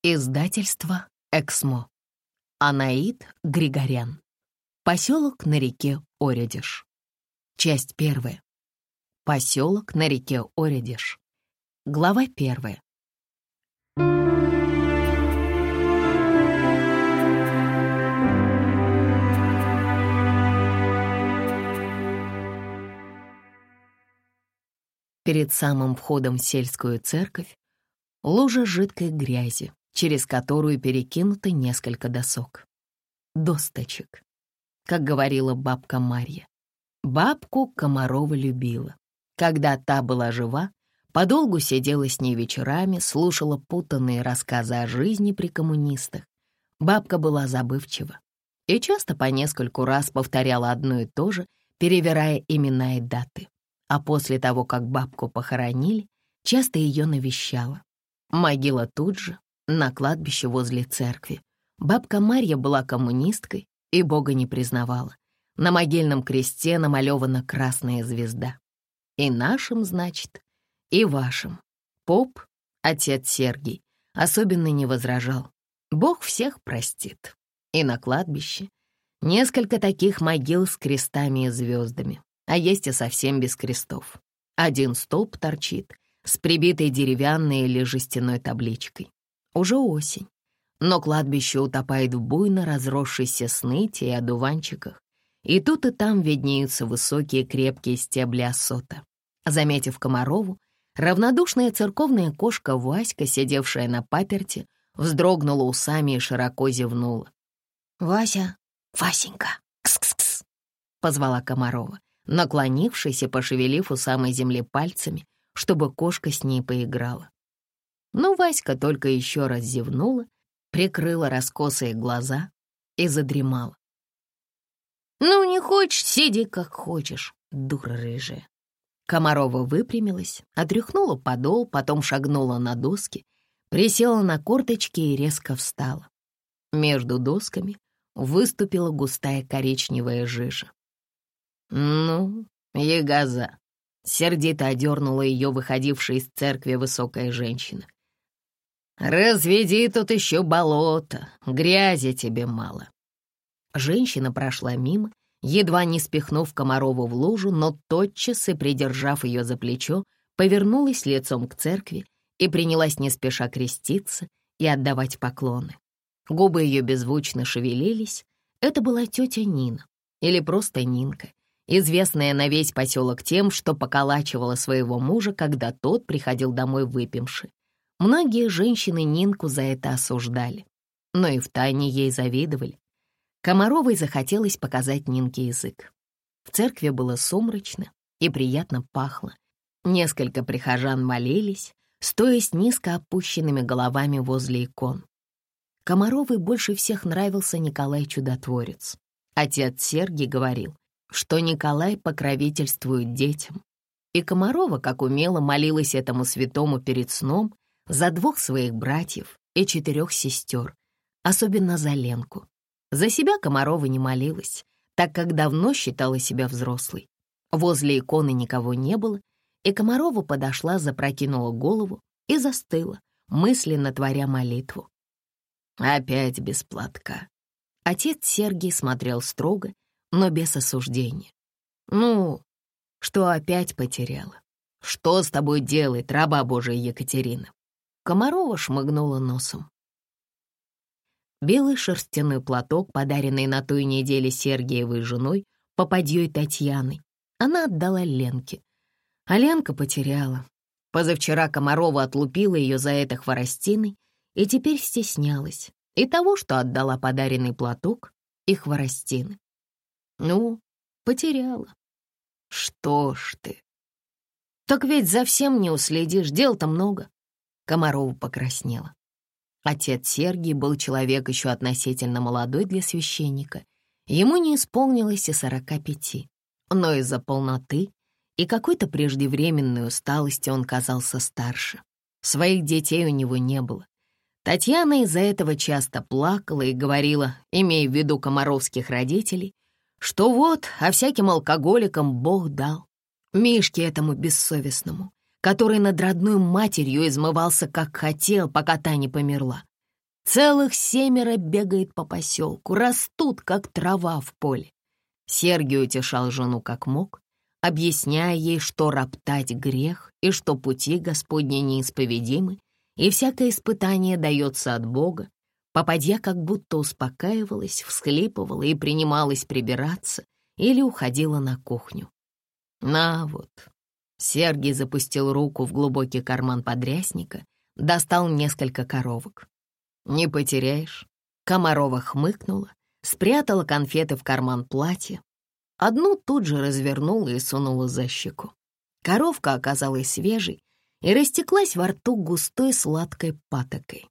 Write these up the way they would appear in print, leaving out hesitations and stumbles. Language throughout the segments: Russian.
Издательство «Эксмо». Анаит Григорян. Поселок на реке Оредиш. Часть 1. Поселок на реке Оредиш. Глава 1. Перед самым входом в сельскую церковь лужа жидкой грязи, через которую перекинуто несколько досок. Досточек, как говорила бабка Марья. Бабку Комарова любила. Когда та была жива, подолгу сидела с ней вечерами, слушала путанные рассказы о жизни при коммунистах. Бабка была забывчива и часто по нескольку раз повторяла одно и то же, перевирая имена и даты. А после того, как бабку похоронили, часто ее навещала. Могила тут же, на кладбище возле церкви. Бабка Марья была коммунисткой и Бога не признавала. На могильном кресте намалевана красная звезда. И нашим, значит, и вашим. Поп, отец Сергий, особенно не возражал. Бог всех простит. И на кладбище несколько таких могил с крестами и звездами, а есть и совсем без крестов. Один столб торчит с прибитой деревянной или жестяной табличкой. Уже осень, но кладбище утопает в буйно разросшейся сныти и одуванчиках, и тут и там виднеются высокие крепкие стебли осота. Заметив Комарову, равнодушная церковная кошка Васька, сидевшая на паперти, вздрогнула усами и широко зевнула. «Вася, Васенька, кс-кс-кс!» — позвала Комарова, наклонившись и пошевелив у самой земли пальцами, чтобы кошка с ней поиграла. Но Васька только еще раз зевнула, прикрыла раскосые глаза и задремала. «Ну, не хочешь, сиди как хочешь, дура рыжая». Комарова выпрямилась, отряхнула подол, потом шагнула на доски, присела на корточки и резко встала. Между досками выступила густая коричневая жижа. «Ну, ягоза!» — сердито одернула ее выходившая из церкви высокая женщина. «Разведи тут еще болото, грязи тебе мало». Женщина прошла мимо, едва не спихнув Комарову в лужу, но тотчас и, придержав ее за плечо, повернулась лицом к церкви и принялась не спеша креститься и отдавать поклоны. Губы ее беззвучно шевелились. Это была тетя Нина, или просто Нинка, известная на весь поселок тем, что поколачивала своего мужа, когда тот приходил домой выпивши. Многие женщины Нинку за это осуждали, но и втайне ей завидовали. Комаровой захотелось показать Нинке язык. В церкви было сумрачно и приятно пахло. Несколько прихожан молились, стоя с низко опущенными головами возле икон. Комаровой больше всех нравился Николай Чудотворец. Отец Сергий говорил, что Николай покровительствует детям. И Комарова, как умело, молилась этому святому перед сном за 2 своих братьев и 4 сестер, особенно за Ленку. За себя Комарова не молилась, так как давно считала себя взрослой. Возле иконы никого не было, и Комарова подошла, запрокинула голову и застыла, мысленно творя молитву. Опять без платка. Отец Сергий смотрел строго, но без осуждения. «Ну, что опять потеряла? Что с тобой делает раба Божия Екатерина?» Комарова шмыгнула носом. Белый шерстяной платок, подаренный на той неделе Сергиевой женой, попадьей Татьяной, она отдала Ленке. А Ленка потеряла. Позавчера Комарова отлупила ее за это хворостиной и теперь стеснялась и того, что отдала подаренный платок, и хворостины. Ну, потеряла. Что ж ты? Так ведь за всем не уследишь, дел-то много. Комарова покраснела. Отец Сергий был человек еще относительно молодой для священника. Ему не исполнилось и 45, но из-за полноты и какой-то преждевременной усталости он казался старше. Своих детей у него не было. Татьяна из-за этого часто плакала и говорила, имея в виду комаровских родителей, что вот, а всяким алкоголикам Бог дал. Мишке этому бессовестному, который над родной матерью измывался как хотел, пока та не померла. Целых 7 бегает по поселку, растут, как трава в поле. Сергий утешал жену как мог, объясняя ей, что роптать грех и что пути Господни неисповедимы, и всякое испытание дается от Бога. Попадья как будто успокаивалась, всхлипывала и принималась прибираться или уходила на кухню. На вот. Сергий запустил руку в глубокий карман подрясника, достал несколько коровок. «Не потеряешь?» Комарова хмыкнула, спрятала конфеты в карман платья. Одну тут же развернула и сунула за щеку. Коровка оказалась свежей и растеклась во рту густой сладкой патокой.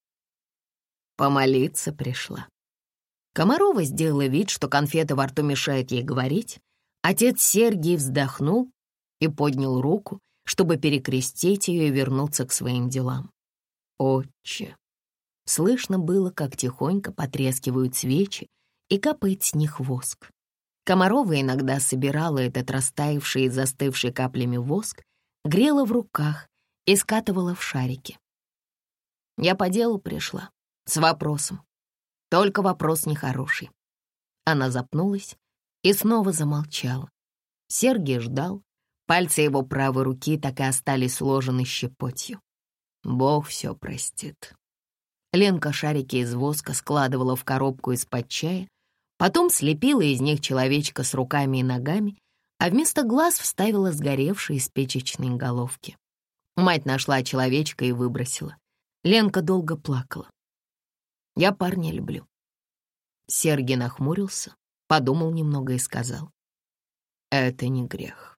Помолиться пришла. Комарова сделала вид, что конфеты во рту мешают ей говорить. Отец Сергий вздохнул и поднял руку, чтобы перекрестить ее и вернуться к своим делам. «Отче!» Слышно было, как тихонько потрескивают свечи и капает с них воск. Комарова иногда собирала этот растаявший и застывший каплями воск, грела в руках и скатывала в шарики. «Я по делу пришла, с вопросом. Только вопрос нехороший». Она запнулась и снова замолчала. Сергий ждал. Пальцы его правой руки так и остались сложены щепотью. Бог все простит. Ленка шарики из воска складывала в коробку из-под чая, потом слепила из них человечка с руками и ногами, а вместо глаз вставила сгоревшие спичечные головки. Мать нашла человечка и выбросила. Ленка долго плакала. «Я парня люблю». Сергий нахмурился, подумал немного и сказал: «Это не грех».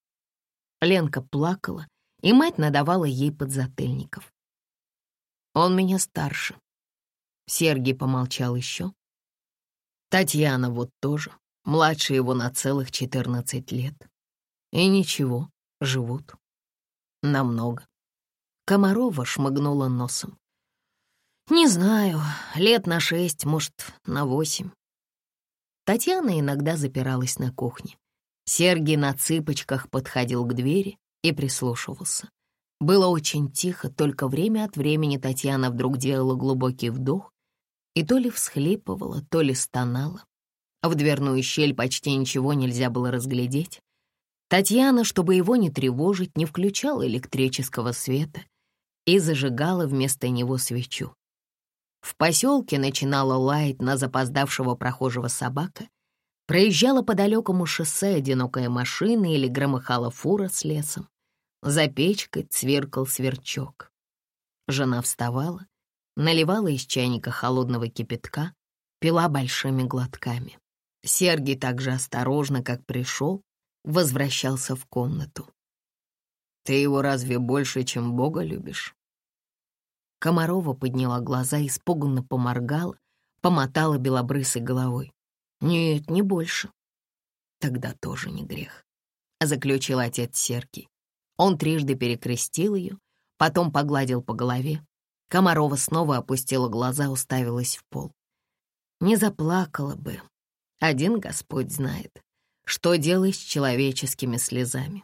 Ленка плакала, и мать надавала ей подзатыльников. «Он меня старше». Сергий помолчал еще. «Татьяна вот тоже, младше его на целых 14 лет. И ничего, живут. Намного». Комарова шмыгнула носом. «Не знаю, лет на 6, может, на 8». Татьяна иногда запиралась на кухне. Сергий на цыпочках подходил к двери и прислушивался. Было очень тихо, только время от времени Татьяна вдруг делала глубокий вдох и то ли всхлипывала, то ли стонала. В дверную щель почти ничего нельзя было разглядеть. Татьяна, чтобы его не тревожить, не включала электрического света и зажигала вместо него свечу. В поселке начинала лаять на запоздавшего прохожего собака, проезжала по далекому шоссе одинокая машина или громыхала фура с лесом. За печкой цвиркал сверчок. Жена вставала, наливала из чайника холодного кипятка, пила большими глотками. Сергий так же осторожно, как пришел, возвращался в комнату. «Ты его разве больше, чем Бога любишь?» Комарова подняла глаза, испуганно поморгала, помотала белобрысой головой. «Нет, не больше». «Тогда тоже не грех», — заключил отец Сергий. Он трижды перекрестил ее, потом погладил по голове. Комарова снова опустила глаза, уставилась в пол. Не заплакала бы. Один Господь знает, что делать с человеческими слезами.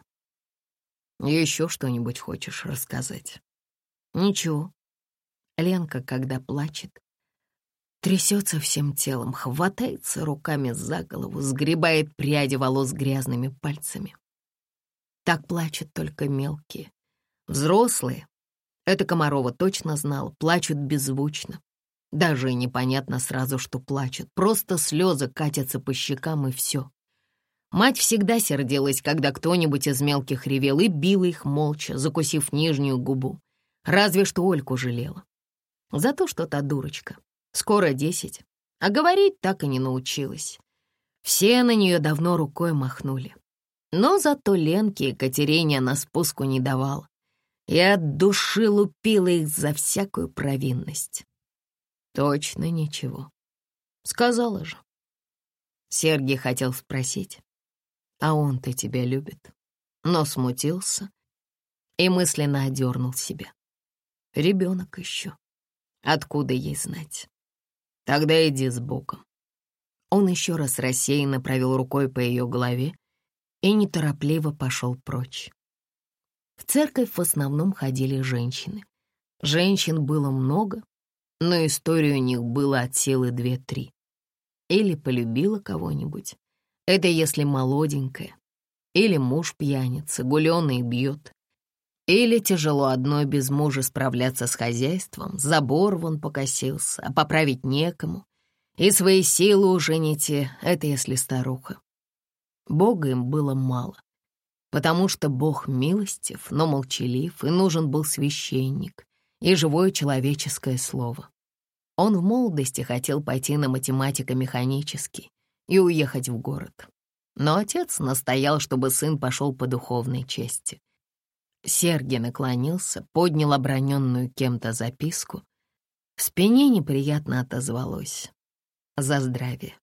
«Еще что-нибудь хочешь рассказать?» «Ничего». Ленка, когда плачет, трясется всем телом, хватается руками за голову, сгребает пряди волос грязными пальцами. Так плачут только мелкие. Взрослые, это Комарова точно знала, плачут беззвучно. Даже непонятно сразу, что плачут. Просто слезы катятся по щекам, и все. Мать всегда сердилась, когда кто-нибудь из мелких ревел, и била их молча, закусив нижнюю губу. Разве что Ольку жалела. За то, что та дурочка. Скоро 10, а говорить так и не научилась. Все на нее давно рукой махнули. Но зато Ленке и Катерине она спуску не давала. И от души лупила их за всякую провинность. Точно ничего. Сказала же. Сергий хотел спросить, а он-то тебя любит? Но смутился и мысленно одернул себя. Ребенок еще. Откуда ей знать? Тогда иди с Богом. Он еще раз рассеянно провел рукой по ее голове и неторопливо пошел прочь. В церковь в основном ходили женщины. Женщин было много, но истории у них было от силы 2-3. Или полюбила кого-нибудь, это если молоденькая, или муж пьяница, гулёный бьет, или тяжело одной без мужа справляться с хозяйством, забор вон покосился, а поправить некому, и свои силы уже не те, это если старуха. Бога им было мало, потому что Бог милостив, но молчалив, и нужен был священник и живое человеческое слово. Он в молодости хотел пойти на математико-механический и уехать в город. Но отец настоял, чтобы сын пошел по духовной чести. Сергий наклонился, поднял оброненную кем-то записку. В спине неприятно отозвалось: «За здравие».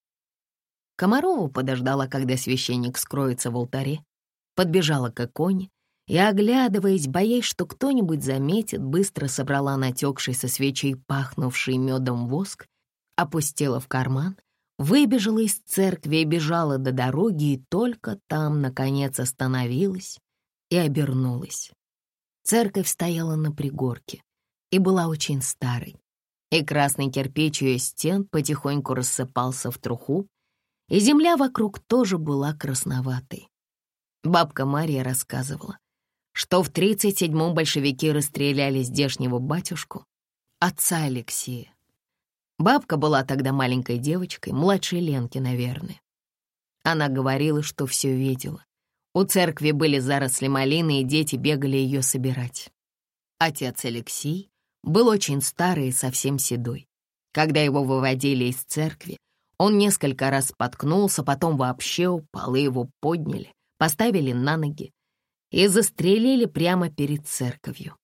Комарова подождала, когда священник скроется в алтаре, подбежала к иконе и, оглядываясь, боясь, что кто-нибудь заметит, быстро собрала натекший со свечей пахнувший медом воск, опустила в карман, выбежала из церкви и бежала до дороги, и только там, наконец, остановилась и обернулась. Церковь стояла на пригорке и была очень старой, и красный кирпич ее стен потихоньку рассыпался в труху, и земля вокруг тоже была красноватой. Бабка Мария рассказывала, что в 37-м большевики расстреляли здешнего батюшку, отца Алексея. Бабка была тогда маленькой девочкой, младшей Ленки, наверное. Она говорила, что все видела. У церкви были заросли малины, и дети бегали ее собирать. Отец Алексей был очень старый и совсем седой. Когда его выводили из церкви, он несколько раз споткнулся, потом вообще упал, и его подняли, поставили на ноги и застрелили прямо перед церковью.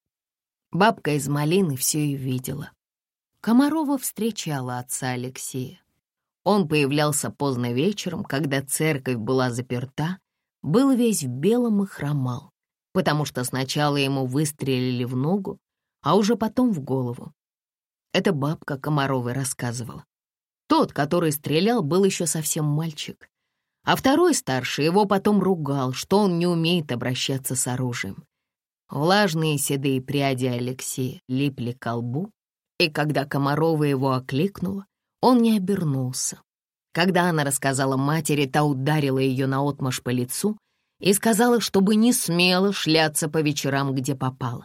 Бабка из малины все и видела. Комарова встречала отца Алексея. Он появлялся поздно вечером, когда церковь была заперта, был весь в белом и хромал, потому что сначала ему выстрелили в ногу, а уже потом в голову. Это бабка Комаровой рассказывала. Тот, который стрелял, был еще совсем мальчик, а второй старший его потом ругал, что он не умеет обращаться с оружием. Влажные седые пряди Алексея липли к лбу, и когда Комарова его окликнула, он не обернулся. Когда она рассказала матери, та ударила ее наотмашь по лицу и сказала, чтобы не смела шляться по вечерам, где попала.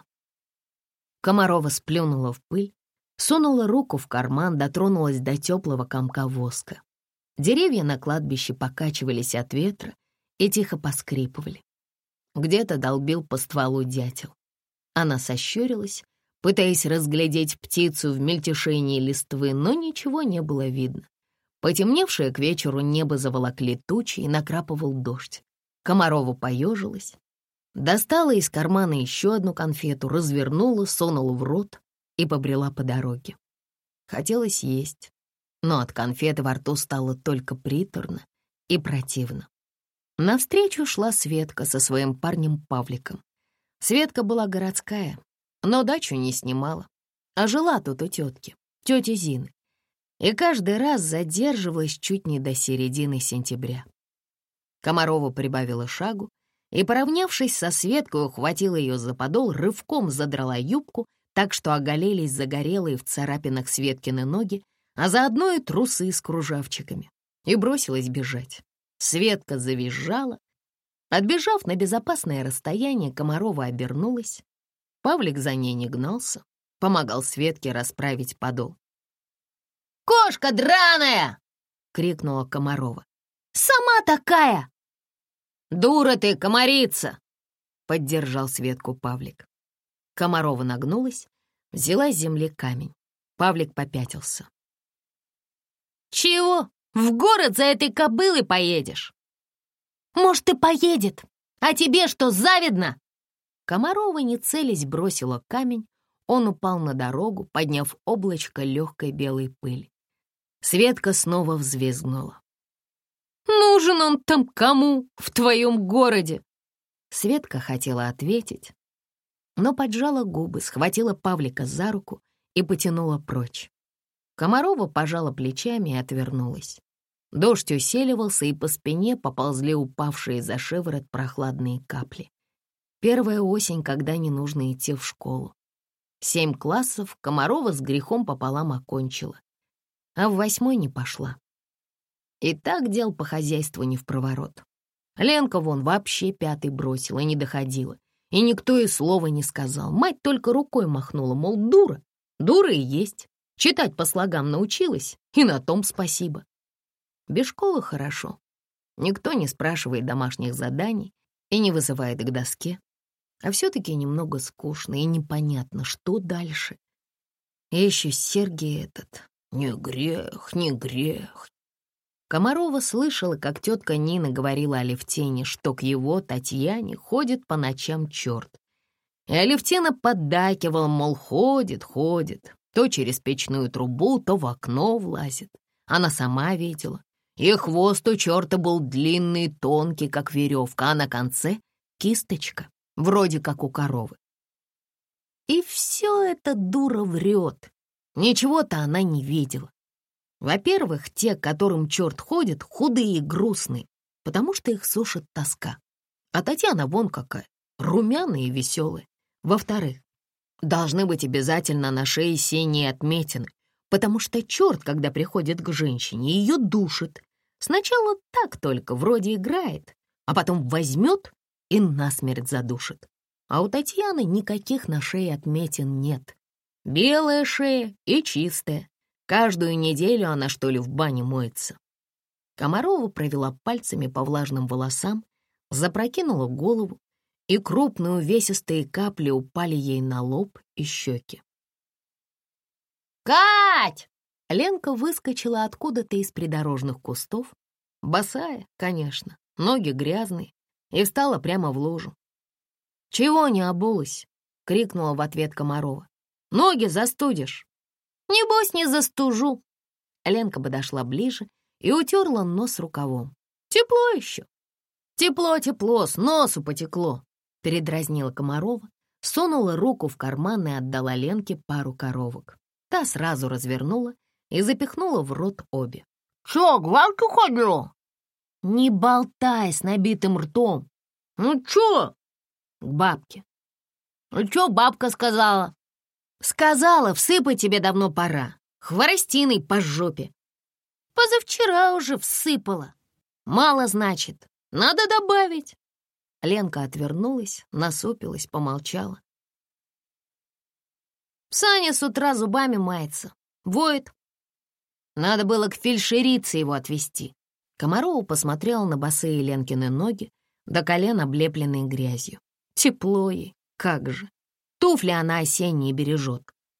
Комарова сплюнула в пыль, сунула руку в карман, дотронулась до теплого комка воска. Деревья на кладбище покачивались от ветра и тихо поскрипывали. Где-то долбил по стволу дятел. Она сощурилась, пытаясь разглядеть птицу в мельтешении листвы, но ничего не было видно. Потемневшее к вечеру небо заволокли тучи, и накрапывал дождь. Комарова поежилась, достала из кармана еще одну конфету, развернула, сунула в рот и побрела по дороге. Хотелось есть, но от конфеты во рту стало только приторно и противно. Навстречу шла Светка со своим парнем Павликом. Светка была городская, но дачу не снимала, а жила тут у тети Зины, и каждый раз задерживалась чуть не до середины сентября. Комарова прибавила шагу и, поравнявшись со Светкой, ухватила ее за подол, рывком задрала юбку, так что оголились загорелые в царапинах Светкины ноги, а заодно и трусы с кружавчиками, и бросилась бежать. Светка завизжала. Отбежав на безопасное расстояние, Комарова обернулась. Павлик за ней не гнался, помогал Светке расправить подол. «Кошка драная!» — крикнула Комарова. «Сама такая!» «Дура ты, комарица!» — поддержал Светку Павлик. Комарова нагнулась, взяла с земли камень. Павлик попятился. «Чего? В город за этой кобылой поедешь?» «Может, и поедет. А тебе что, завидно?» Комарова, не целясь, бросила камень. Он упал на дорогу, подняв облачко легкой белой пыли. Светка снова взвизгнула. «Нужен он там кому в твоем городе?» Светка хотела ответить, но поджала губы, схватила Павлика за руку и потянула прочь. Комарова пожала плечами и отвернулась. Дождь усиливался, и по спине поползли упавшие за шиворот прохладные капли. Первая осень, когда не нужно идти в школу. 7 классов Комарова с грехом пополам окончила, а в 8 не пошла. И так дел по хозяйству не впроворот. Ленка вон вообще 5 бросила, не доходила. И никто и слова не сказал. Мать только рукой махнула, мол, дура. Дура и есть. Читать по слогам научилась, и на том спасибо. Без школы хорошо. Никто не спрашивает домашних заданий и не вызывает к доске. А все-таки немного скучно и непонятно, что дальше. И еще Сергей этот. Не грех, не грех. Комарова слышала, как тетка Нина говорила Алевтине, что к его Татьяне ходит по ночам черт. И Алевтина поддакивала, мол, ходит. То через печную трубу, то в окно влазит. Она сама видела. И хвост у черта был длинный, тонкий, как веревка, а на конце — кисточка, вроде как у коровы. И все это дура врет. Ничего-то она не видела. Во-первых, те, к которым черт ходит, худые и грустные, потому что их сушит тоска. А Татьяна вон какая, румяная и веселая. Во-вторых, должны быть обязательно на шее синие отметины, потому что черт, когда приходит к женщине, ее душит. Сначала так только, вроде играет, а потом возьмет и насмерть задушит. А у Татьяны никаких на шее отметин нет. Белая шея и чистая. Каждую неделю она, что ли, в бане моется. Комарова провела пальцами по влажным волосам, запрокинула голову, и крупные увесистые капли упали ей на лоб и щеки. «Кать!» Ленка выскочила откуда-то из придорожных кустов, босая, конечно, ноги грязные, и встала прямо в лужу. «Чего не обулась?» — крикнула в ответ Комарова. «Ноги застудишь». «Небось, не застужу». Ленка подошла ближе и утерла нос рукавом. «Тепло еще». «Тепло, с носу потекло», — передразнила Комарова, сунула руку в карман и отдала Ленке пару коровок. Та сразу развернула и запихнула в рот обе. «Чё, гвалку ходила?» «Не болтай с набитым ртом». «Ну чё?» «К бабке». «Ну чё бабка сказала?» «Сказала, всыпать тебе давно пора. Хворостиной по жопе». «Позавчера уже всыпала». «Мало, значит. Надо добавить». Ленка отвернулась, насупилась, помолчала. Саня с утра зубами мается. Воет. Надо было к фельдшерице его отвезти. Комарова посмотрела на босые Ленкины ноги, до колен облепленные грязью. Тепло ей, как же. Туфли она осенние бережет.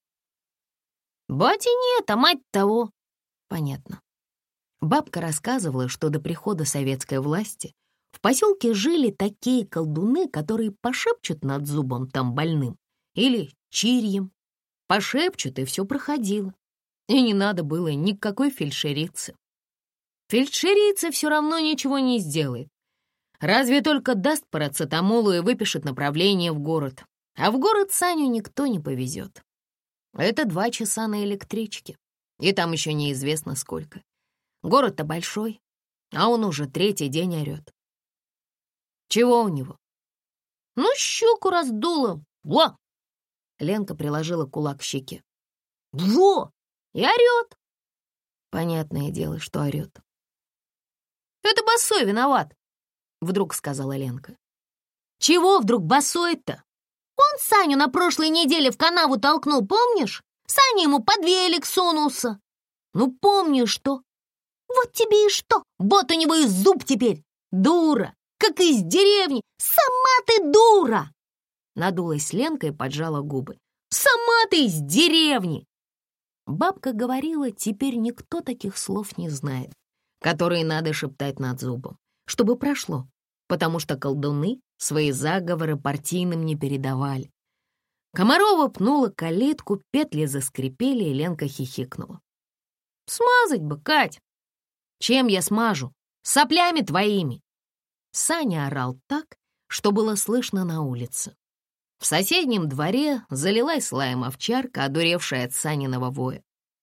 Бати нет, а мать того. Понятно. Бабка рассказывала, что до прихода советской власти в поселке жили такие колдуны, которые пошепчут над зубом там больным или чирьем. Пошепчут, и все проходило. И не надо было никакой фельдшерицы. Фельдшерица все равно ничего не сделает. Разве только даст парацетамолу и выпишет направление в город. А в город Саню никто не повезет. Это 2 часа на электричке. И там еще неизвестно сколько. Город-то большой, а он уже 3-й день орет. Чего у него? Ну, щеку раздуло. Во! Ленка приложила кулак к щеке. Во! И орет. Понятное дело, что орет. Это Босой виноват, вдруг сказала Ленка. Чего вдруг Босой-то? Он Саню на прошлой неделе в канаву толкнул, помнишь? Саня ему под велик сунулся. Ну, помню, что. Вот тебе и что. Вот у него и зуб теперь. Дура, как из деревни. Сама ты дура. Надулась Ленка и поджала губы. Сама ты из деревни. Бабка говорила, теперь никто таких слов не знает, которые надо шептать над зубом, чтобы прошло, потому что колдуны свои заговоры партийным не передавали. Комарова пнула калитку, петли заскрипели, и Ленка хихикнула. «Смазать бы, Кать!» «Чем я смажу? Соплями твоими!» Саня орал так, что было слышно на улице. В соседнем дворе залилась лаем овчарка, одуревшая от Саниного воя.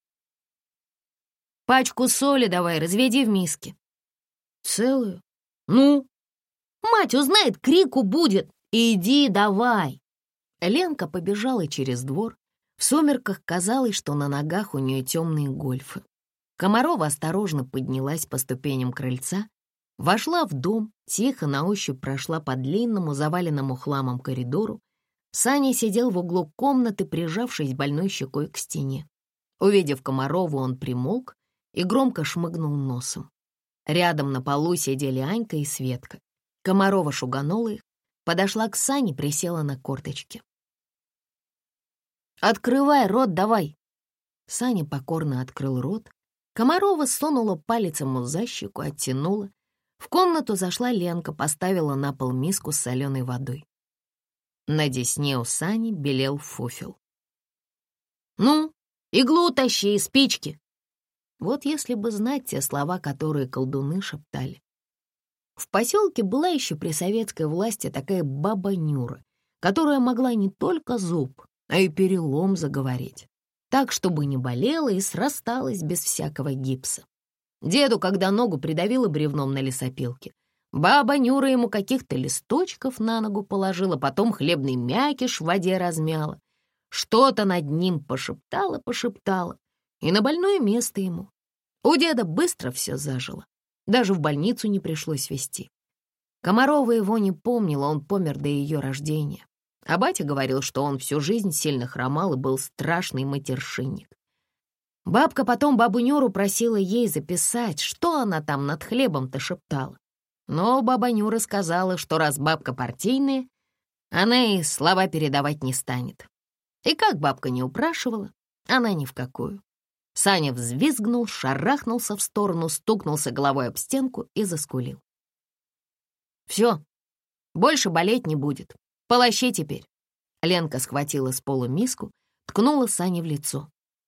«Пачку соли давай, разведи в миске». «Целую?» «Ну?» «Мать узнает, крику будет. Иди давай!» Ленка побежала через двор, В сумерках казалось, что на ногах у нее темные гольфы. Комарова осторожно поднялась по ступеням крыльца, вошла в дом, тихо на ощупь прошла по длинному, заваленному хламом коридору. Саня сидел в углу комнаты, прижавшись больной щекой к стене. Увидев Комарову, он примолк и громко шмыгнул носом. Рядом на полу сидели Анька и Светка. Комарова шуганула их, подошла к Сане, присела на корточки. «Открывай рот давай!» Саня покорно открыл рот. Комарова сунула палец ему за щеку, оттянула. В комнату зашла Ленка, поставила на пол миску с соленой водой. На десне у Сани белел фуфел. «Ну, иглу тащи, спички!» Вот если бы знать те слова, которые колдуны шептали. В поселке была еще при советской власти такая баба Нюра, которая могла не только зуб, а и перелом заговорить, так, чтобы не болела и срасталась без всякого гипса. Деду, когда ногу придавила бревном на лесопилке, баба Нюра ему каких-то листочков на ногу положила, потом хлебный мякиш в воде размяла, что-то над ним пошептала, и на больное место ему. У деда быстро все зажило, даже в больницу не пришлось везти. Комарова его не помнила, он помер до ее рождения. А батя говорил, что он всю жизнь сильно хромал и был страшный матершинник. Бабка потом бабу Нюру просила ей записать, что она там над хлебом-то шептала. Но баба Нюра сказала, что раз бабка партийная, она и слова передавать не станет. И как бабка не упрашивала, она ни в какую. Саня взвизгнул, шарахнулся в сторону, стукнулся головой об стенку и заскулил. «Все, больше болеть не будет. Полощи теперь». Ленка схватила с пола миску, ткнула Сане в лицо.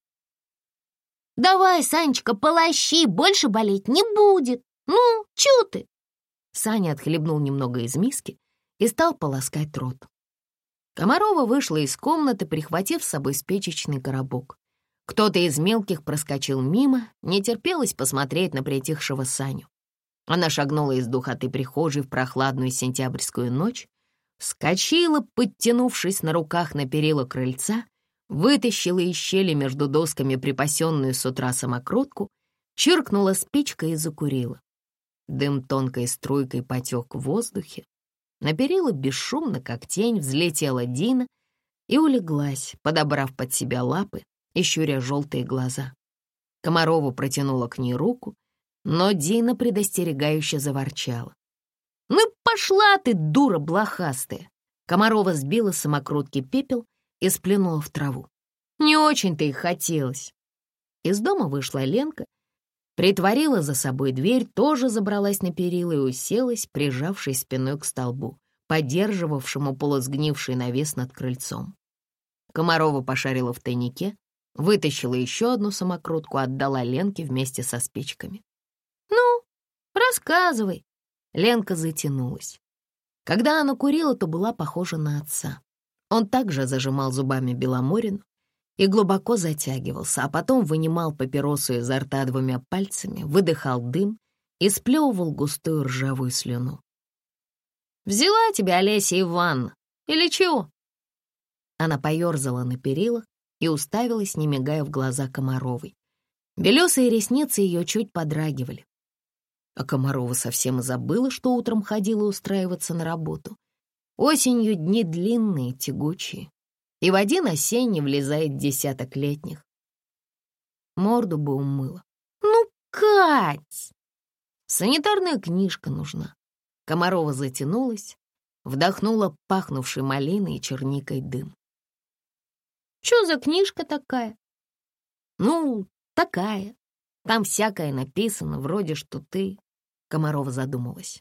«Давай, Санечка, полощи, больше болеть не будет. Ну, чё ты?» Саня отхлебнул немного из миски и стал полоскать рот. Комарова вышла из комнаты, прихватив с собой спичечный коробок. Кто-то из мелких проскочил мимо, не терпелось посмотреть на притихшего Саню. Она шагнула из духоты прихожей в прохладную сентябрьскую ночь, вскочила, подтянувшись на руках на перила крыльца, вытащила из щели между досками припасенную с утра самокрутку, чиркнула спичкой и закурила. Дым тонкой струйкой потек в воздухе. На перила бесшумно, как тень, взлетела Дина и улеглась, подобрав под себя лапы и щуря желтые глаза. Комарова протянула к ней руку, но Дина предостерегающе заворчала. «Ну пошла ты, дура блохастая!» Комарова сбила с самокрутки пепел и сплюнула в траву. «Не очень-то и хотелось». Из дома вышла Ленка, притворила за собой дверь, тоже забралась на перила и уселась, прижавшись спиной к столбу, поддерживавшему полусгнивший навес над крыльцом. Комарова пошарила в тайнике, вытащила еще одну самокрутку, отдала Ленке вместе со спичками. «Ну, рассказывай». Ленка затянулась. Когда она курила, то была похожа на отца. Он также зажимал зубами Беломорину и глубоко затягивался, а потом вынимал папиросу изо рта двумя пальцами, выдыхал дым и сплевывал густую ржавую слюну. «Взяла тебя Олеся Ивановна, или чего?» Она поерзала на перилах и уставилась, не мигая, в глаза Комаровой. Белесые ресницы ее чуть подрагивали. А Комарова совсем и забыла, что утром ходила устраиваться на работу. Осенью дни длинные, тягучие, и в один осенний влезает десяток летних. Морду бы умыла. «Ну, Кать!» Санитарная книжка нужна. Комарова затянулась, вдохнула пахнувший малиной и черникой дым. «Чё за книжка такая?» «Ну, такая. Там всякое написано, вроде что ты...» Комарова задумалась.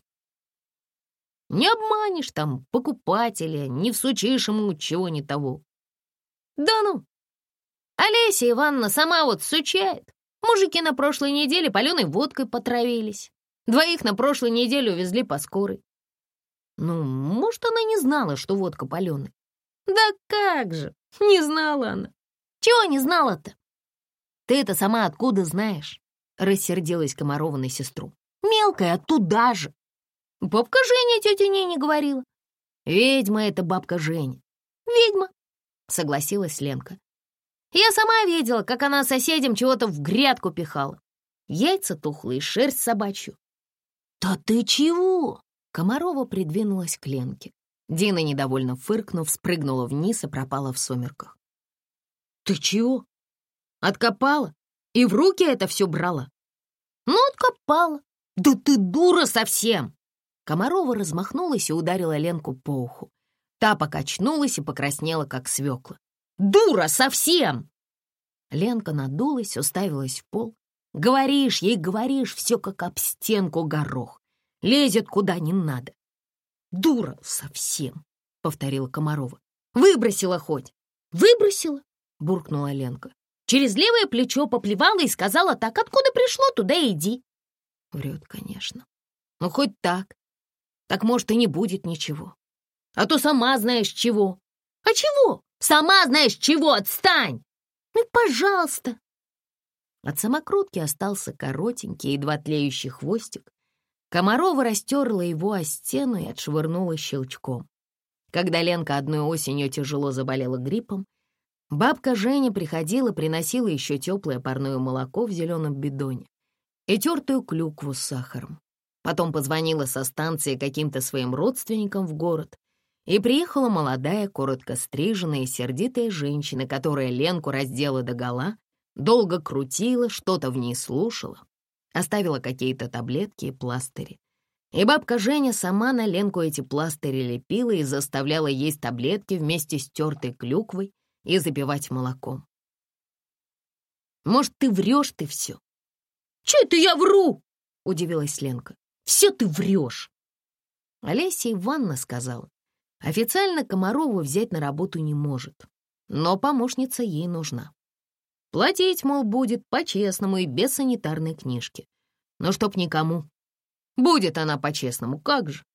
«Не обманешь там покупателя, не всучишь ему чего не того». «Да ну! Олеся Ивановна сама вот всучает. Мужики на прошлой неделе паленой водкой потравились. 2 на прошлой неделе увезли по скорой. Ну, может, она не знала, что водка паленая. Да как же, не знала она. Чего не знала-то? Ты это сама откуда знаешь?» Рассердилась Комарова на сестру. «Мелкая, оттуда же. Бабка Женя тетя Нине говорила». «Ведьма это бабка Женя». «Ведьма», — согласилась Ленка. Я сама видела, как она соседям чего-то в грядку пихала. Яйца тухлые, шерсть собачью. «Да ты чего?» Комарова придвинулась к Ленке. Дина, недовольно фыркнув, спрыгнула вниз и пропала в сумерках. «Ты чего? Откопала? И в руки это все брала?» «Ну, откопала. Да ты дура совсем!» Комарова размахнулась и ударила Ленку по уху. Та покачнулась и покраснела, как свекла. «Дура совсем!» Ленка надулась, уставилась в пол. Говоришь ей, говоришь, все как об стенку горох. Лезет куда не надо. «Дура совсем!» — повторила Комарова. «Выбросила хоть?» «Выбросила!» — буркнула Ленка. «Через левое плечо поплевала и сказала так: откуда пришло, туда и иди». Врет, конечно. Ну, хоть так. Так, может, и не будет ничего. А то сама знаешь чего. А чего? Сама знаешь чего, отстань! Ну, пожалуйста. От самокрутки остался коротенький, едва тлеющий хвостик. Комарова растерла его о стену и отшвырнула щелчком. Когда Ленка одной осенью тяжело заболела гриппом, бабка Женя приходила, приносила еще теплое парное молоко в зеленом бидоне и тертую клюкву с сахаром. Потом позвонила со станции каким-то своим родственникам в город, и приехала молодая, коротко стриженная и сердитая женщина, которая Ленку раздела догола, долго крутила, что-то в ней слушала, оставила какие-то таблетки и пластыри. И бабка Женя сама на Ленку эти пластыри лепила и заставляла есть таблетки вместе с тертой клюквой и запивать молоком. «Может, ты врешь ты все?» «Че это я вру?» — удивилась Ленка. «Все ты врешь!» Олеся Ивановна сказала, официально Комарову взять на работу не может, но помощница ей нужна. Платить, мол, будет по-честному и без санитарной книжки. Но чтоб никому. Будет она по-честному, как же?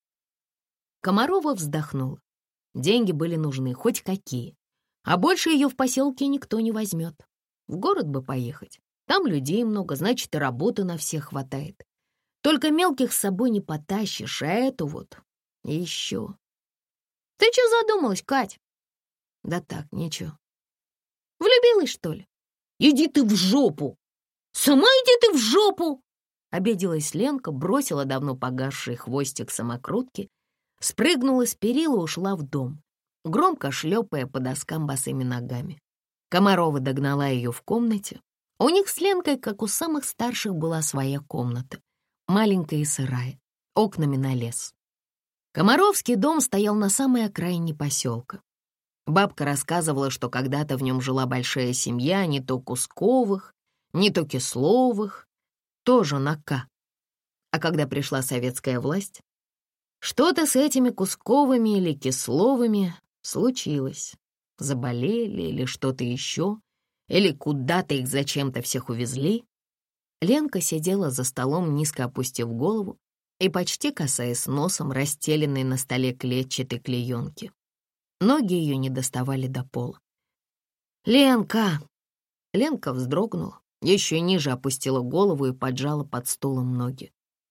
Комарова вздохнула. Деньги были нужны, хоть какие. А больше ее в поселке никто не возьмет. В город бы поехать. Там людей много, значит, и работы на всех хватает. Только мелких с собой не потащишь, а эту вот еще. Ты что задумалась, Кать? Да так, ничего. Влюбилась, что ли? Иди ты в жопу! Сама иди ты в жопу! Обиделась Ленка, бросила давно погасший хвостик самокрутки, спрыгнула с перила и ушла в дом, громко шлепая по доскам босыми ногами. Комарова догнала ее в комнате. У них с Ленкой, как у самых старших, была своя комната, маленькая и сырая, окнами на лес. Комаровский дом стоял на самой окраине поселка. Бабка рассказывала, что когда-то в нем жила большая семья, не то Кусковых, не то Кисловых, тоже на «К». А когда пришла советская власть, что-то с этими Кусковыми или Кисловыми случилось. Заболели или что-то еще, или куда-то их зачем-то всех увезли. Ленка сидела за столом, низко опустив голову и почти касаясь носом расстеленной на столе клетчатой клеенки. Ноги ее не доставали до пола. «Ленка!» Ленка вздрогнула, еще ниже опустила голову и поджала под стулом ноги.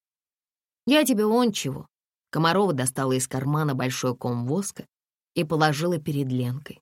«Я тебе вон чего». Комарова достала из кармана большой ком воска и положила перед Ленкой.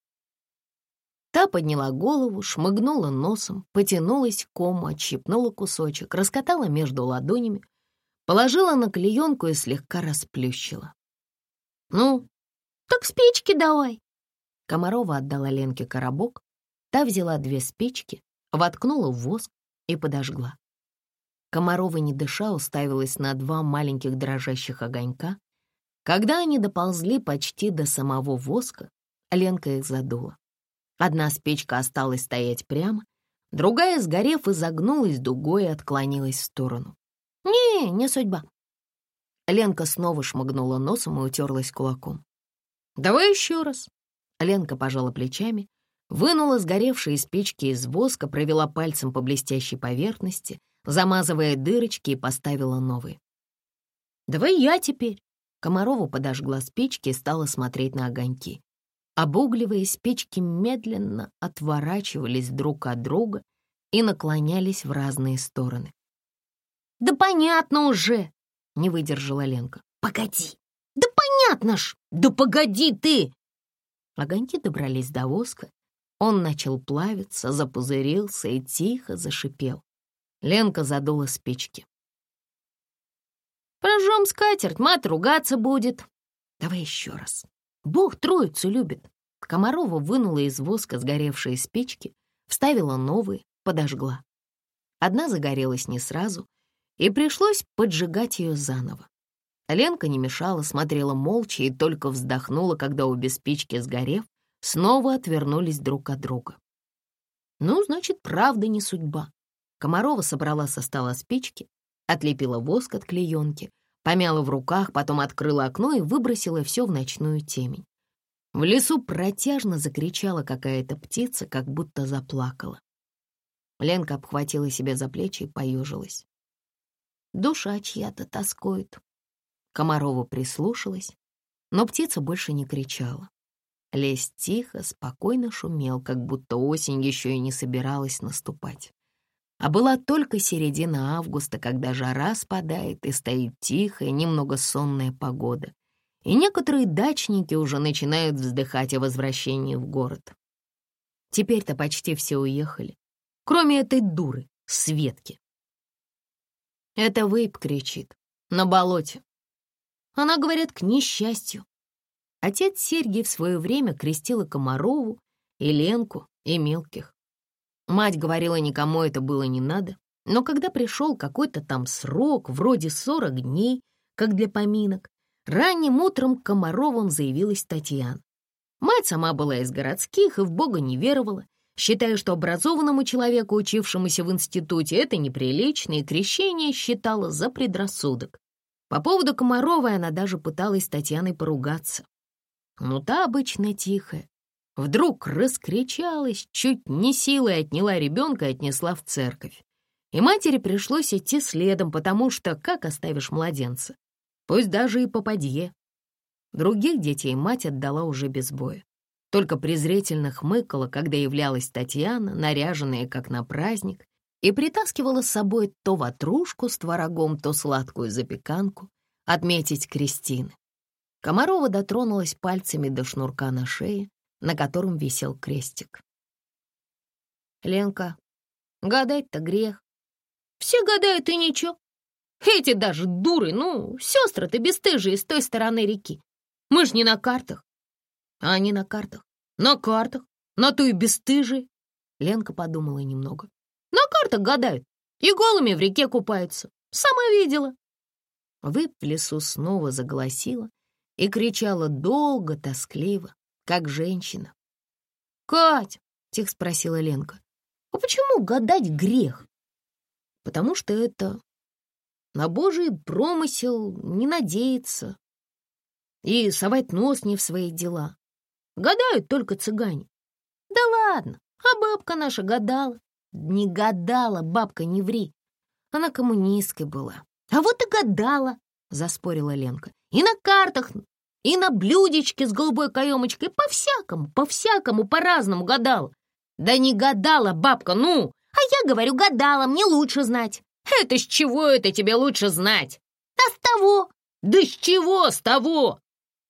Та подняла голову, шмыгнула носом, потянулась к кому, отщипнула кусочек, раскатала между ладонями, положила на клеенку и слегка расплющила. «Ну, так спички давай!» Комарова отдала Ленке коробок, та взяла 2 спички, воткнула в воск и подожгла. Комарова, не дыша, уставилась на 2 маленьких дрожащих огонька. Когда они доползли почти до самого воска, Ленка их задула. Одна спичка осталась стоять прямо, другая, сгорев, изогнулась дугой и отклонилась в сторону. Не судьба. Ленка снова шмыгнула носом и утерлась кулаком. «Давай еще раз». Ленка пожала плечами, вынула сгоревшие спички из воска, провела пальцем по блестящей поверхности, замазывая дырочки, и поставила новые. «Давай я теперь». Комарова подожгла спички и стала смотреть на огоньки. Обугливые спички медленно отворачивались друг от друга и наклонялись в разные стороны. «Да понятно уже!» — не выдержала Ленка. «Погоди! Да понятно ж! Да погоди ты!» Огоньки добрались до воска, Он начал плавиться, запузырился и тихо зашипел. Ленка задула спички. «Прожжем скатерть, мать ругаться будет». «Давай еще раз. Бог троицу любит». Комарова вынула из воска сгоревшие спички, вставила новые, подожгла. Одна загорелась не сразу, и пришлось поджигать ее заново. Ленка не мешала, смотрела молча и только вздохнула, когда обе спички, сгорев, снова отвернулись друг от друга. Ну, значит, правда не судьба. Комарова собрала со стола спички, отлепила воск от клеенки, помяла в руках, потом открыла окно и выбросила все в ночную темень. В лесу протяжно закричала какая-то птица, как будто заплакала. Ленка обхватила себя за плечи и поежилась. Душа чья-то тоскует. Комарова прислушалась, но птица больше не кричала. Лес тихо, спокойно шумел, как будто осень еще и не собиралась наступать. А была только середина августа, когда жара спадает и стоит тихая, немного сонная погода. И некоторые дачники уже начинают вздыхать о возвращении в город. Теперь-то почти все уехали, кроме этой дуры, Светки. Это Вейп кричит, на болоте. Она, говорят, к несчастью. Отец Сергий в свое время крестил и Комарову, и Ленку, и мелких. Мать говорила, никому это было не надо, но когда пришел какой-то там срок, вроде 40 дней, как для поминок, ранним утром к Комаровым заявилась Татьяна. Мать сама была из городских и в Бога не веровала, считая, что образованному человеку, учившемуся в институте, это неприлично, и крещение считала за предрассудок. По поводу Комаровой она даже пыталась с Татьяной поругаться. Но та обычно тихая. Вдруг раскричалась, чуть не силой отняла ребенка и отнесла в церковь. И матери пришлось идти следом, потому что как оставишь младенца? Пусть даже и попадье. Других детей мать отдала уже без боя. Только презрительно хмыкала, когда являлась Татьяна, наряженная как на праздник, и притаскивала с собой то ватрушку с творогом, то сладкую запеканку отметить крестины. Комарова дотронулась пальцами до шнурка на шее, на котором висел крестик. «Ленка, гадать-то грех. Все гадают и ничего. Эти даже дуры, сестры-то бесстыжие с той стороны реки. Мы ж не на картах». «А они на картах. На картах. На то и бесстыжие». Ленка подумала немного. «На картах гадают. И голыми в реке купаются. Сама видела». Вейп в лесу снова заголосила и кричала долго, тоскливо, как женщина. «Кать!» — тихо спросила Ленка. «А почему гадать грех?» «Потому что это на Божий промысел не надеяться и совать нос не в свои дела. Гадают только цыгане». «Да ладно, а бабка наша гадала». «Не гадала, бабка, не ври. Она коммунисткой была». «А вот и гадала», — заспорила Ленка. «И на картах, и на блюдечке с голубой каемочкой, по-всякому, по-разному гадала». «Да не гадала, бабка, ну! А я говорю, гадала, мне лучше знать». «Это с чего это тебе лучше знать?» «А с того». «Да с чего с того?»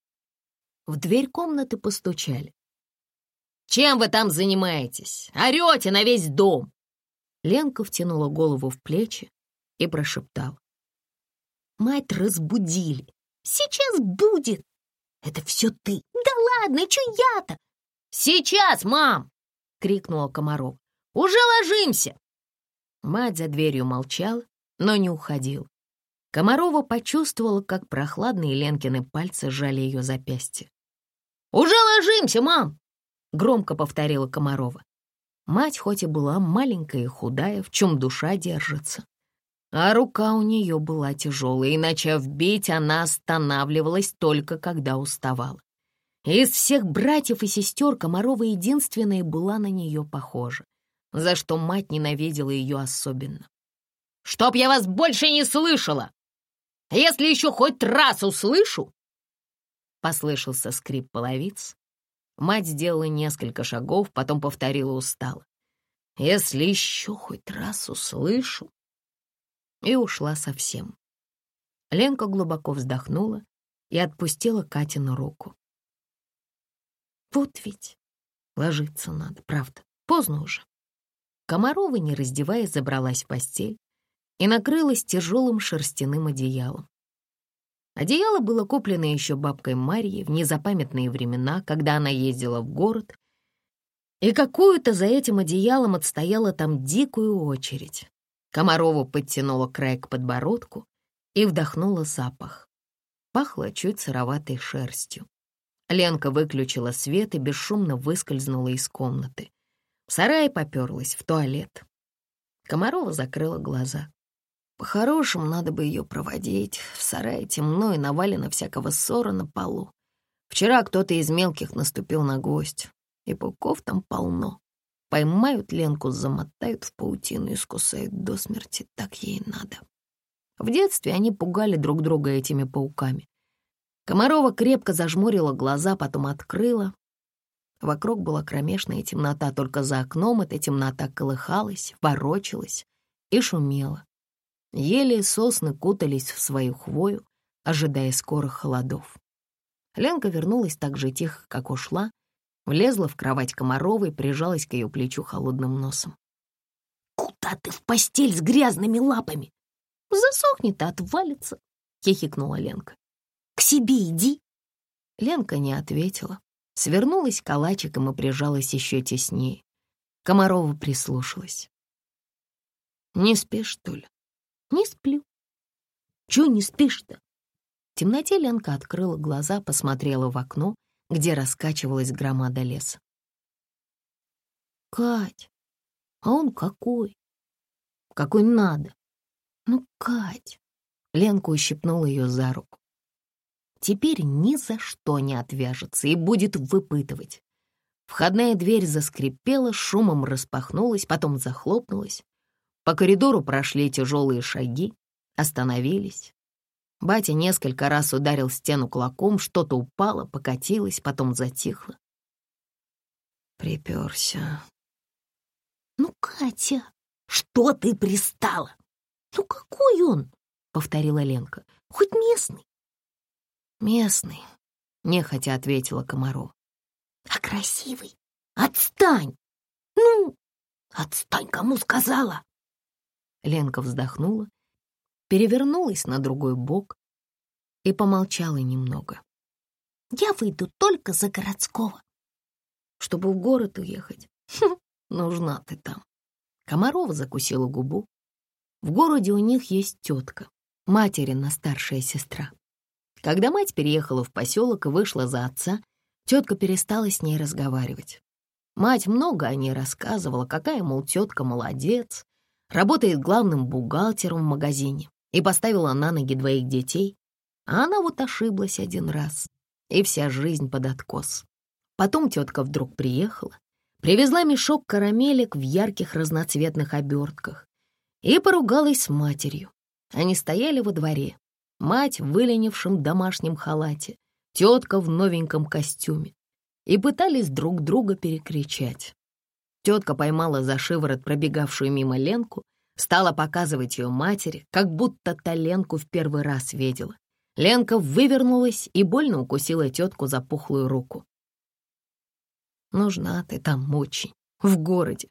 В дверь комнаты постучали. «Чем вы там занимаетесь? Орете на весь дом!» Ленка втянула голову в плечи и прошептала. «Мать разбудили. Сейчас будет». «Это все ты». «Да ладно, и чё я-то?» «Сейчас, мам!» — крикнула Комарова. «Уже ложимся!» Мать за дверью молчала, но не уходила. Комарова почувствовала, как прохладные Ленкины пальцы сжали ее запястье. «Уже ложимся, мам!» — громко повторила Комарова. Мать хоть и была маленькая и худая, в чем душа держится, а рука у нее была тяжелая, и, начав бить, она останавливалась только когда уставала. Из всех братьев и сестер Комарова единственная была на нее похожа, за что мать ненавидела ее особенно. «Чтоб я вас больше не слышала! Если еще хоть раз услышу!» Послышался скрип половиц. Мать сделала несколько шагов, потом повторила устало. «Если еще хоть раз услышу...» И ушла совсем. Ленка глубоко вздохнула и отпустила Катину руку. «Вот ведь Ложиться надо, правда. Поздно уже. Комарова, не раздеваясь, забралась в постель и накрылась тяжелым шерстяным одеялом. Одеяло было куплено еще бабкой Марьей в незапамятные времена, когда она ездила в город, и какую-то за этим одеялом отстояла там дикую очередь. Комарова подтянула край к подбородку и вдохнула запах. Пахло чуть сыроватой шерстью. Ленка выключила свет и бесшумно выскользнула из комнаты. В сарае попёрлась в туалет. Комарова закрыла глаза. По-хорошему, надо бы ее проводить. В сарае темно и навалено всякого ссора на полу. Вчера кто-то из мелких наступил на гвоздь, и пауков там полно. Поймают Ленку, замотают в паутину и скусают до смерти. Так ей надо. В детстве они пугали друг друга этими пауками. Комарова крепко зажмурила глаза, потом открыла. Вокруг была кромешная темнота, только за окном эта темнота колыхалась, ворочалась и шумела. Ели и сосны кутались в свою хвою, ожидая скорых холодов. Ленка вернулась так же тихо, как ушла, влезла в кровать Комаровой, прижалась к ее плечу холодным носом. «Куда ты в постель с грязными лапами? Засохнет и отвалится», — хихикнула Ленка. «К себе иди». Ленка не ответила, свернулась калачиком и прижалась еще теснее. Комарова прислушалась. «Не спишь, что ли?» «Не сплю». «Чего не спишь-то?» В темноте Ленка открыла глаза, посмотрела в окно, где раскачивалась громада леса. «Кать, а он какой? Какой надо? Ну, Кать!» Ленка ущипнула ее за руку. Теперь ни за что не отвяжется и будет выпытывать. Входная дверь заскрипела, шумом распахнулась, потом захлопнулась. По коридору прошли тяжелые шаги, остановились. Батя несколько раз ударил стену кулаком, что-то упало, покатилось, потом затихло. Приперся. «Ну, Катя, что ты пристала? Ну, какой он?» — повторила Ленка. «Хоть местный?» «Местный», — нехотя ответила Комарова. «А красивый? Отстань!» «Ну, отстань, кому сказала?» Ленка вздохнула, перевернулась на другой бок и помолчала немного. «Я выйду только за городского». «Чтобы в город уехать? Нужна ты там». Комарова закусила губу. В городе у них есть тетка, материна старшая сестра. Когда мать переехала в поселок и вышла за отца, тетка перестала с ней разговаривать. Мать много о ней рассказывала, какая, мол, тетка молодец, работает главным бухгалтером в магазине и поставила на ноги 2 детей, а она вот ошиблась один раз, и вся жизнь под откос. Потом тетка вдруг приехала, привезла мешок карамелек в ярких разноцветных обертках и поругалась с матерью. Они стояли во дворе, мать в выленившем домашнем халате, тетка в новеньком костюме, и пытались друг друга перекричать. Тетка поймала за шиворот пробегавшую мимо Ленку, стала показывать ее матери, как будто та Ленку в первый раз видела. Ленка вывернулась и больно укусила тетку за пухлую руку. «Нужна ты там очень, в городе».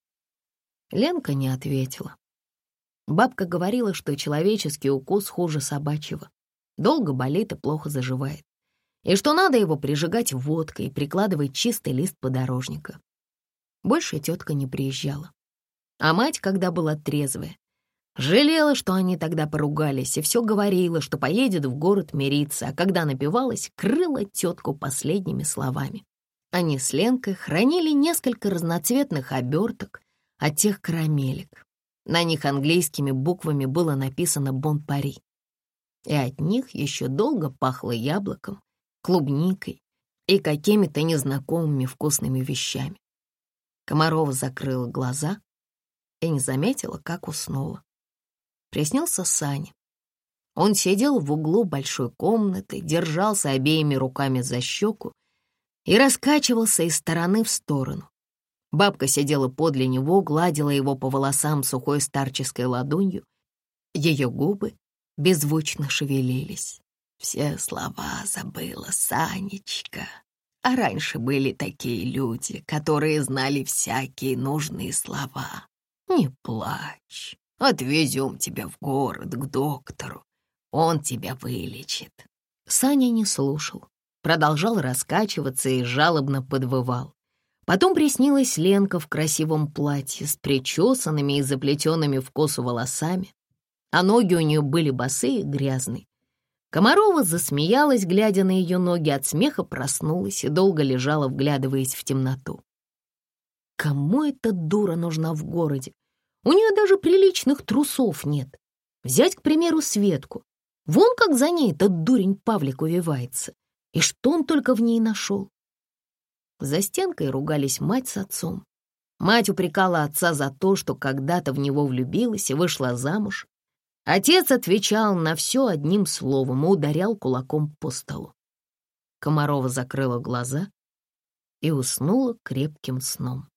Ленка не ответила. Бабка говорила, что человеческий укус хуже собачьего, долго болит и плохо заживает, и что надо его прижигать водкой и прикладывать чистый лист подорожника. Больше тетка не приезжала. А мать, когда была трезвая, жалела, что они тогда поругались, и все говорила, что поедет в город мириться, а когда напивалась, крыла тетку последними словами. Они с Ленкой хранили несколько разноцветных оберток от тех карамелек. На них английскими буквами было написано «Бон Пари». И от них еще долго пахло яблоком, клубникой и какими-то незнакомыми вкусными вещами. Комарова закрыла глаза и не заметила, как уснула. Приснился Саня. Он сидел в углу большой комнаты, держался обеими руками за щеку и раскачивался из стороны в сторону. Бабка сидела подле него, гладила его по волосам сухой старческой ладонью. Ее губы беззвучно шевелились. «Все слова забыла, Санечка. А раньше были такие люди, которые знали всякие нужные слова. Не плачь, отвезем тебя в город к доктору, он тебя вылечит». Саня не слушал, продолжал раскачиваться и жалобно подвывал. Потом приснилась Ленка в красивом платье с причесанными и заплетенными в косу волосами, а ноги у нее были босые и грязные. Комарова засмеялась, глядя на ее ноги, от смеха проснулась и долго лежала, вглядываясь в темноту. Кому эта дура нужна в городе? У нее даже приличных трусов нет. Взять, к примеру, Светку. Вон как за ней этот дурень Павлик увивается. И что он только в ней нашел? За стенкой ругались мать с отцом. Мать упрекала отца за то, что когда-то в него влюбилась и вышла замуж. Отец отвечал на все одним словом и ударял кулаком по столу. Комарова закрыла глаза и уснула крепким сном.